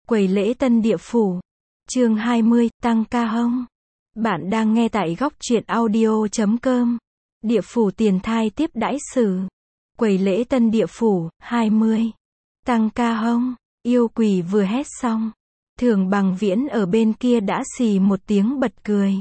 Quầy lễ tân địa phủ. Chương 20, tăng ca hông. Bạn đang nghe tại góc truyện audio.com. Địa phủ tiền thai tiếp đãi sử. Quầy lễ tân địa phủ, 20. Tăng ca hông. Yêu quỷ vừa hét xong. Thường Bằng Viễn ở bên kia đã xì một tiếng bật cười.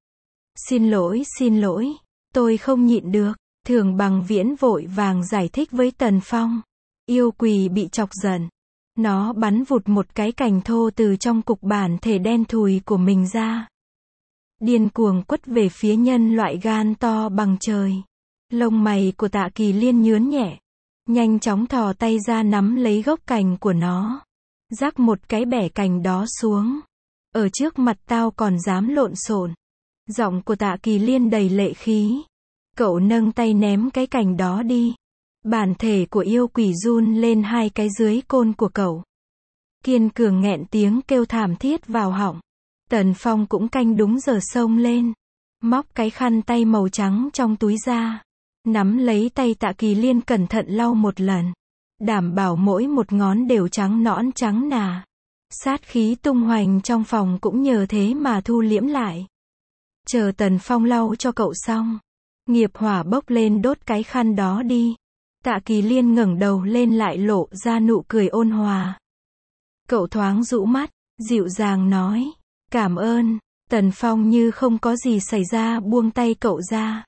Xin lỗi, tôi không nhịn được. Thường Bằng Viễn vội vàng giải thích với Tần Phong. Yêu quỷ bị chọc giận. Nó bắn vụt một cái cành thô từ trong cục bản thể đen thùi của mình ra. Điên cuồng quất về phía nhân loại gan to bằng trời. Lông mày của Tạ Kỳ Liên nhướn nhẹ. Nhanh chóng thò tay ra nắm lấy gốc cành của nó. Rắc một cái bẻ cành đó xuống. Ở trước mặt tao còn dám lộn xộn. Giọng của Tạ Kỳ Liên đầy lệ khí. Cậu nâng tay ném cái cành đó đi. Bản thể của yêu quỷ run lên hai cái dưới côn của cậu. Kiên cường nghẹn tiếng kêu thảm thiết vào họng. Tần Phong cũng canh đúng giờ xông lên. Móc cái khăn tay màu trắng trong túi ra. Nắm lấy tay Tạ Kỳ Liên cẩn thận lau một lần. Đảm bảo mỗi một ngón đều trắng nõn trắng nà. Sát khí tung hoành trong phòng cũng nhờ thế mà thu liễm lại. Chờ Tần Phong lau cho cậu xong. Nghiệp hỏa bốc lên đốt cái khăn đó đi. Tạ Kỳ Liên ngẩng đầu lên lại lộ ra nụ cười ôn hòa. Cậu thoáng rũ mắt, dịu dàng nói. Cảm ơn. Tần Phong như không có gì xảy ra buông tay cậu ra.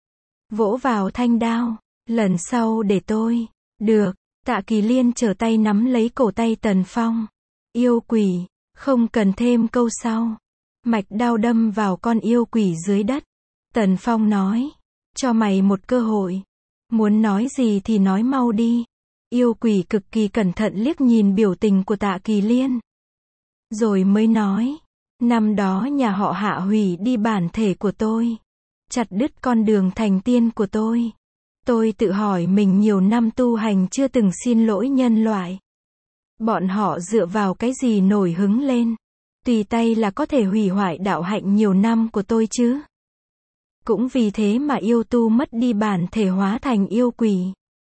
Vỗ vào thanh đao. Lần sau để tôi. Được. Tạ Kỳ Liên trở tay nắm lấy cổ tay Tần Phong. Yêu quỷ. Không cần thêm câu sau. Mạch đao đâm vào con yêu quỷ dưới đất. Tần Phong nói. Cho mày một cơ hội. Muốn nói gì thì nói mau đi. Yêu quỷ cực kỳ cẩn thận liếc nhìn biểu tình của Tạ Kỳ Liên. Rồi mới nói. Năm đó nhà họ Hạ hủy đi bản thể của tôi. Chặt đứt con đường thành tiên của tôi. Tôi tự hỏi mình nhiều năm tu hành chưa từng xin lỗi nhân loại. Bọn họ dựa vào cái gì nổi hứng lên. Tùy tay là có thể hủy hoại đạo hạnh nhiều năm của tôi chứ. Cũng vì thế mà yêu tu mất đi bản thể hóa thành yêu quỷ.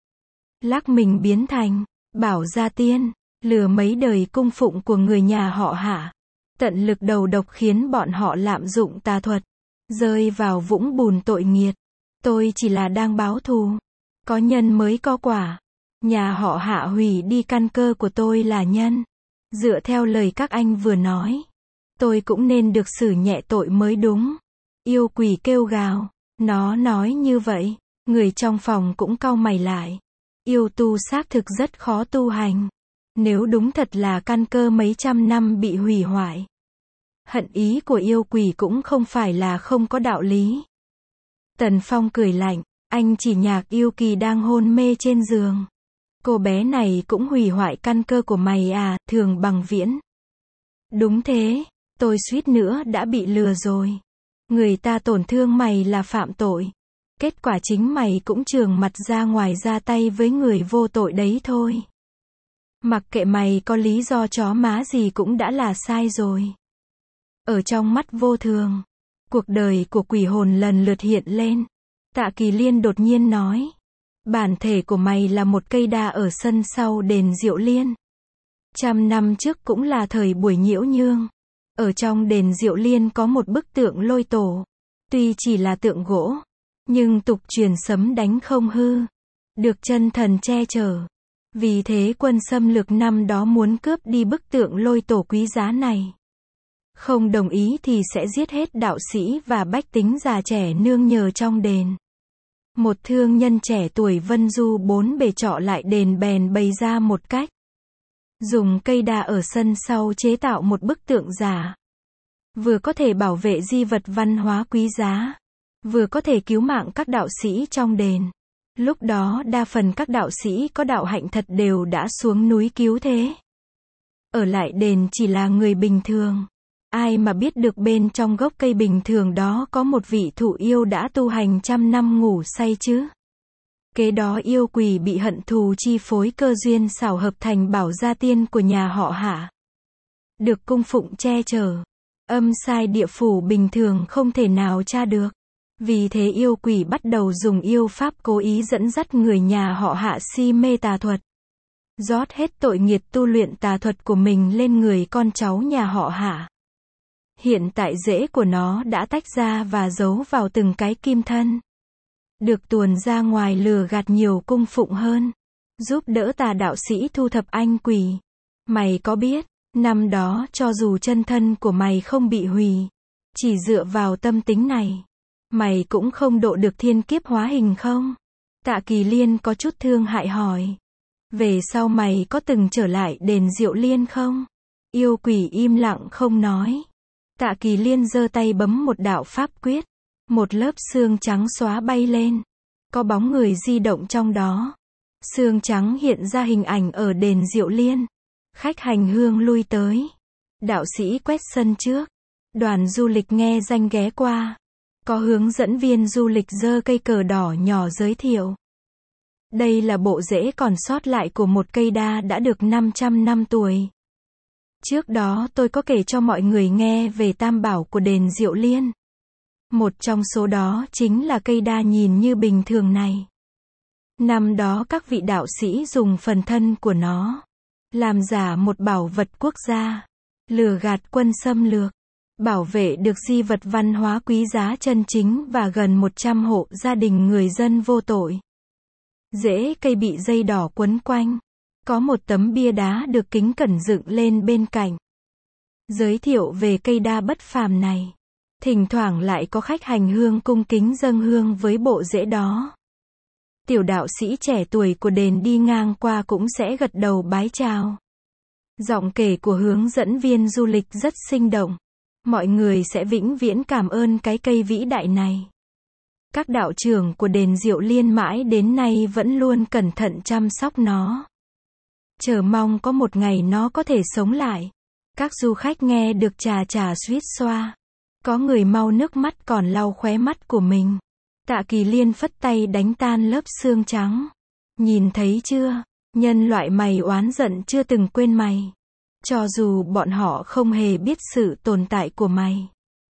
Lắc mình biến thành Bảo Gia Tiên, lừa mấy đời cung phụng của người nhà họ Hạ. Tận lực đầu độc khiến bọn họ lạm dụng tà thuật, rơi vào vũng bùn tội nghiệt. Tôi chỉ là đang báo thù. Có nhân mới có quả. Nhà họ Hạ hủy đi căn cơ của tôi là nhân. Dựa theo lời các anh vừa nói, tôi cũng nên được xử nhẹ tội mới đúng. Yêu quỷ kêu gào. Nó nói như vậy, người trong phòng cũng cau mày lại. Yêu tu xác thực rất khó tu hành. Nếu đúng thật là căn cơ mấy trăm năm bị hủy hoại. Hận ý của yêu quỷ cũng không phải là không có đạo lý. Tần Phong cười lạnh. Anh chỉ Nhạc Yêu Kỳ đang hôn mê trên giường. Cô bé này cũng hủy hoại căn cơ của mày à, Thường Bằng Viễn. Đúng thế, tôi suýt nữa đã bị lừa rồi. Người ta tổn thương mày là phạm tội. Kết quả chính mày cũng trường mặt ra ngoài ra tay với người vô tội đấy thôi. Mặc kệ mày có lý do chó má gì cũng đã là sai rồi. Ở trong mắt vô thường, cuộc đời của quỷ hồn lần lượt hiện lên. Tạ Kỳ Liên đột nhiên nói. Bản thể của mày là một cây đa ở sân sau đền Diệu Liên. 100 năm trước cũng là thời buổi nhiễu nhương. Ở trong đền Diệu Liên có một bức tượng lôi tổ. Tuy chỉ là tượng gỗ, nhưng tục truyền sấm đánh không hư. Được chân thần che chở. Vì thế quân xâm lược năm đó muốn cướp đi bức tượng lôi tổ quý giá này. Không đồng ý thì sẽ giết hết đạo sĩ và bách tính già trẻ nương nhờ trong đền. Một thương nhân trẻ tuổi Vân Du bốn bề trọ lại đền bèn bày ra một cách. Dùng cây đa ở sân sau chế tạo một bức tượng giả. Vừa có thể bảo vệ di vật văn hóa quý giá. Vừa có thể cứu mạng các đạo sĩ trong đền. Lúc đó đa phần các đạo sĩ có đạo hạnh thật đều đã xuống núi cứu thế. Ở lại đền chỉ là người bình thường. Ai mà biết được bên trong gốc cây bình thường đó có một vị thụ yêu đã tu hành 100 năm ngủ say chứ. Kế đó yêu quỷ bị hận thù chi phối cơ duyên xảo hợp thành Bảo Gia Tiên của nhà họ Hạ. Được cung phụng che chở. Âm sai địa phủ bình thường không thể nào tra được. Vì thế yêu quỷ bắt đầu dùng yêu pháp cố ý dẫn dắt người nhà họ Hạ si mê tà thuật. rót hết tội nghiệt tu luyện tà thuật của mình lên người con cháu nhà họ Hạ. Hiện tại rễ của nó đã tách ra và giấu vào từng cái kim thân. Được tuồn ra ngoài lừa gạt nhiều cung phụng hơn. Giúp đỡ tà đạo sĩ thu thập anh quỷ. Mày có biết, năm đó cho dù chân thân của mày không bị hủy, chỉ dựa vào tâm tính này, mày cũng không độ được thiên kiếp hóa hình không? Tạ Kỳ Liên có chút thương hại hỏi. Về sau mày có từng trở lại đền Diệu Liên không? Yêu quỷ im lặng không nói. Tạ Kỳ Liên giơ tay bấm một đạo pháp quyết. Một lớp xương trắng xóa bay lên. Có bóng người di động trong đó. Xương trắng hiện ra hình ảnh ở đền Diệu Liên. Khách hành hương lui tới. Đạo sĩ quét sân trước. Đoàn du lịch nghe danh ghé qua. Có hướng dẫn viên du lịch giơ cây cờ đỏ nhỏ giới thiệu. Đây là bộ rễ còn sót lại của một cây đa đã được 500 năm tuổi. Trước đó tôi có kể cho mọi người nghe về tam bảo của đền Diệu Liên. Một trong số đó chính là cây đa nhìn như bình thường này. Năm đó các vị đạo sĩ dùng phần thân của nó làm giả một bảo vật quốc gia, lừa gạt quân xâm lược, bảo vệ được di vật văn hóa quý giá chân chính và gần 100 hộ gia đình người dân vô tội. Rễ cây bị dây đỏ quấn quanh. Có một tấm bia đá được kính cẩn dựng lên bên cạnh. Giới thiệu về cây đa bất phàm này. Thỉnh thoảng lại có khách hành hương cung kính dâng hương với bộ rễ đó. Tiểu đạo sĩ trẻ tuổi của đền đi ngang qua cũng sẽ gật đầu bái chào. Giọng kể của hướng dẫn viên du lịch rất sinh động. Mọi người sẽ vĩnh viễn cảm ơn cái cây vĩ đại này. Các đạo trưởng của đền Diệu Liên mãi đến nay vẫn luôn cẩn thận chăm sóc nó. Chờ mong có một ngày nó có thể sống lại. Các du khách nghe được chà chà suýt xoa. Có người mau nước mắt còn lau khóe mắt của mình. Tạ Kỳ Liên phất tay đánh tan lớp xương trắng. Nhìn thấy chưa? Nhân loại mày oán giận chưa từng quên mày. Cho dù bọn họ không hề biết sự tồn tại của mày.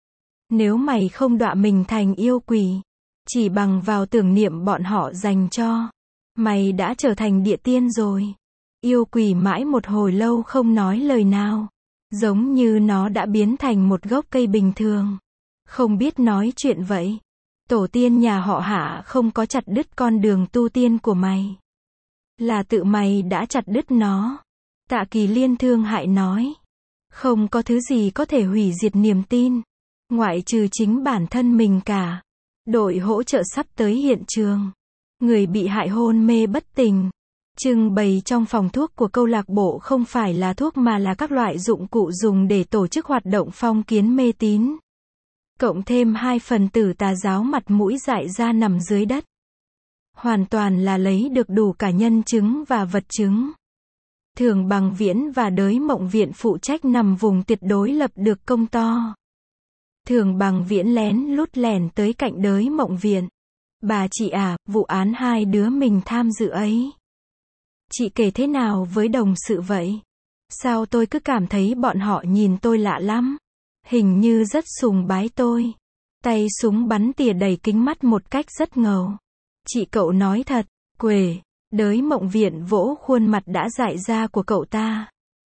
Nếu mày không đọa mình thành yêu quỷ, chỉ bằng vào tưởng niệm bọn họ dành cho, mày đã trở thành địa tiên rồi. Yêu quỷ mãi một hồi lâu không nói lời nào. Giống như nó đã biến thành một gốc cây bình thường. Không biết nói chuyện vậy. Tổ tiên nhà họ Hạ không có chặt đứt con đường tu tiên của mày. Là tự mày đã chặt đứt nó. Tạ Kỳ Liên thương hại nói. Không có thứ gì có thể hủy diệt niềm tin. Ngoại trừ chính bản thân mình cả. Đội hỗ trợ sắp tới hiện trường. Người bị hại hôn mê bất tỉnh. Trưng bày trong phòng thuốc của câu lạc bộ không phải là thuốc mà là các loại dụng cụ dùng để tổ chức hoạt động phong kiến mê tín. Cộng thêm 2 phần tử tà giáo mặt mũi dại ra nằm dưới đất. Hoàn toàn là lấy được đủ cả nhân chứng và vật chứng. Thường Bằng Viễn và Đới Mộng Viện phụ trách nằm vùng tuyệt đối lập được công to. Thường Bằng Viễn lén lút lẻn tới cạnh Đới Mộng Viện. Bà chị à, vụ án hai đứa mình tham dự ấy. Chị kể thế nào với đồng sự vậy? Sao tôi cứ cảm thấy bọn họ nhìn tôi lạ lắm? Hình như rất sùng bái tôi. Tay súng bắn tỉa đầy kính mắt một cách rất ngầu. Chị cậu nói thật, quề. Đới Mộng Viện vỗ khuôn mặt đã dại ra của cậu ta.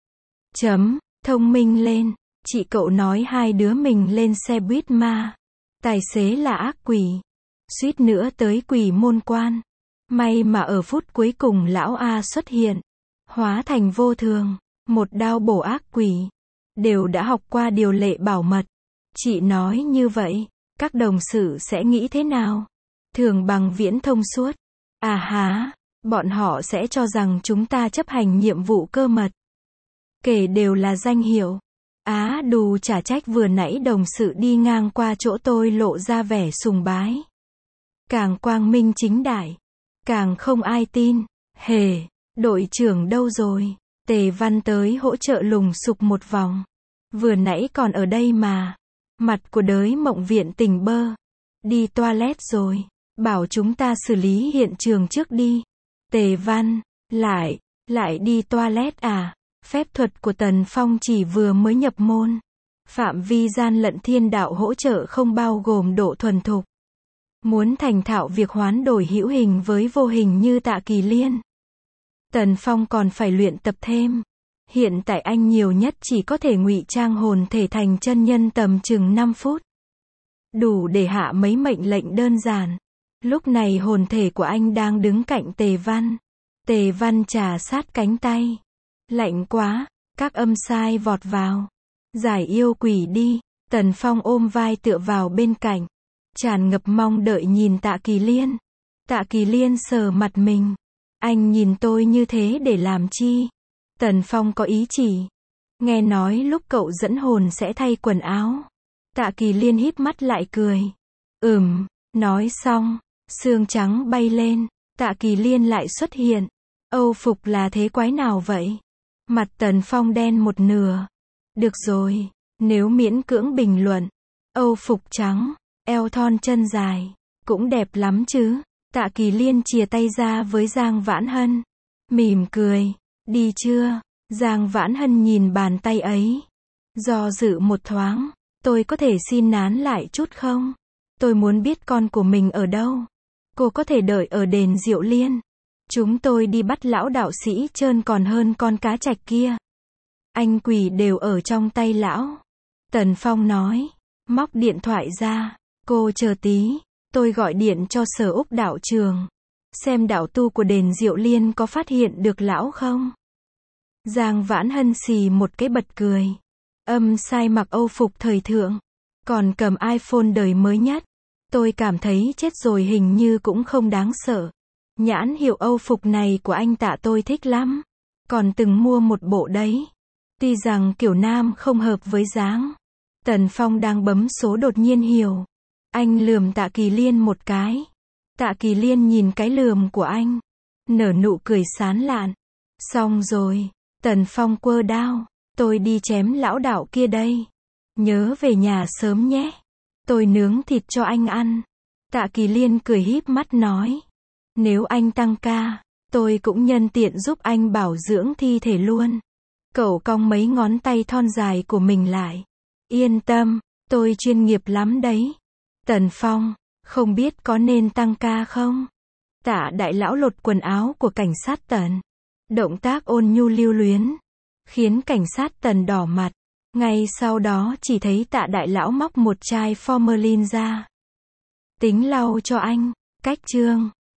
Thông minh lên. Chị cậu nói hai đứa mình lên xe buýt ma. Tài xế là ác quỷ. Suýt nữa tới quỷ môn quan. May mà ở phút cuối cùng lão A xuất hiện. Hóa thành vô thường. Một đao bổ ác quỷ. Đều đã học qua điều lệ bảo mật. Chị nói như vậy, các đồng sự sẽ nghĩ thế nào? Thường Bằng Viễn thông suốt. À há, bọn họ sẽ cho rằng chúng ta chấp hành nhiệm vụ cơ mật. Kể đều là danh hiệu. Á đù chả trách vừa nãy đồng sự đi ngang qua chỗ tôi lộ ra vẻ sùng bái. Càng quang minh chính đại. Càng không ai tin. Hề, đội trưởng đâu rồi? Tề Văn tới hỗ trợ lùng sục một vòng. Vừa nãy còn ở đây mà. Mặt của Đới Mộng Viện tỉnh bơ. Đi toilet rồi. Bảo chúng ta xử lý hiện trường trước đi. Tề Văn, lại đi toilet à? Phép thuật của Tần Phong chỉ vừa mới nhập môn. Phạm vi gian lận thiên đạo hỗ trợ không bao gồm độ thuần thục. Muốn thành thạo việc hoán đổi hữu hình với vô hình như Tạ Kỳ Liên. Tần Phong còn phải luyện tập thêm. Hiện tại anh nhiều nhất chỉ có thể ngụy trang hồn thể thành chân nhân tầm chừng 5 phút. Đủ để hạ mấy mệnh lệnh đơn giản. Lúc này hồn thể của anh đang đứng cạnh Tề Văn. Tề Văn trà sát cánh tay. Lạnh quá, các âm sai vọt vào. Giải yêu quỷ đi. Tần Phong ôm vai tựa vào bên cạnh. Tràn ngập mong đợi nhìn Tạ Kỳ Liên. Tạ Kỳ Liên sờ mặt mình. Anh nhìn tôi như thế để làm chi? Tần Phong có ý chỉ. Nghe nói lúc cậu dẫn hồn sẽ thay quần áo. Tạ Kỳ Liên híp mắt lại cười. Nói xong, xương trắng bay lên. Tạ Kỳ Liên lại xuất hiện. Âu phục là thế quái nào vậy? Mặt Tần Phong đen một nửa. Được rồi, nếu miễn cưỡng bình luận. Âu phục trắng, eo thon chân dài, cũng đẹp lắm chứ. Tạ Kỳ Liên chìa tay ra với Giang Vãn Hân. Mỉm cười. Đi chưa? Giang Vãn Hân nhìn bàn tay ấy. Do dự một thoáng. Tôi có thể xin nán lại chút không? Tôi muốn biết con của mình ở đâu. Cô có thể đợi ở đền Diệu Liên. Chúng tôi đi bắt lão đạo sĩ trơn còn hơn con cá trạch kia. Anh quỷ đều ở trong tay lão. Tần Phong nói. Móc điện thoại ra. Cô chờ tí. Tôi gọi điện cho Sở Úc đạo trường. Xem đạo tu của đền Diệu Liên có phát hiện được lão không? Giang Vãn Hân xì một cái bật cười. Âm sai mặc Âu phục thời thượng. Còn cầm iPhone đời mới nhất. Tôi cảm thấy chết rồi hình như cũng không đáng sợ. Nhãn hiệu Âu phục này của anh Tạ tôi thích lắm. Còn từng mua một bộ đấy. Tuy rằng kiểu nam không hợp với dáng. Tần Phong đang bấm số đột nhiên hiểu. Anh lườm Tạ Kỳ Liên một cái. Tạ Kỳ Liên nhìn cái lườm của anh. Nở nụ cười sán lạn. Xong rồi. Tần Phong quơ đao. Tôi đi chém lão đạo kia đây. Nhớ về nhà sớm nhé. Tôi nướng thịt cho anh ăn. Tạ Kỳ Liên cười híp mắt nói. Nếu anh tăng ca, tôi cũng nhân tiện giúp anh bảo dưỡng thi thể luôn. Cậu cong mấy ngón tay thon dài của mình lại. Yên tâm, tôi chuyên nghiệp lắm đấy. Tần Phong, không biết có nên tăng ca không? Tạ đại lão lột quần áo của cảnh sát Tần. Động tác ôn nhu lưu luyến. Khiến cảnh sát Tần đỏ mặt. Ngay sau đó chỉ thấy Tạ đại lão móc một chai formalin ra. Tính lau cho anh. Cách chương.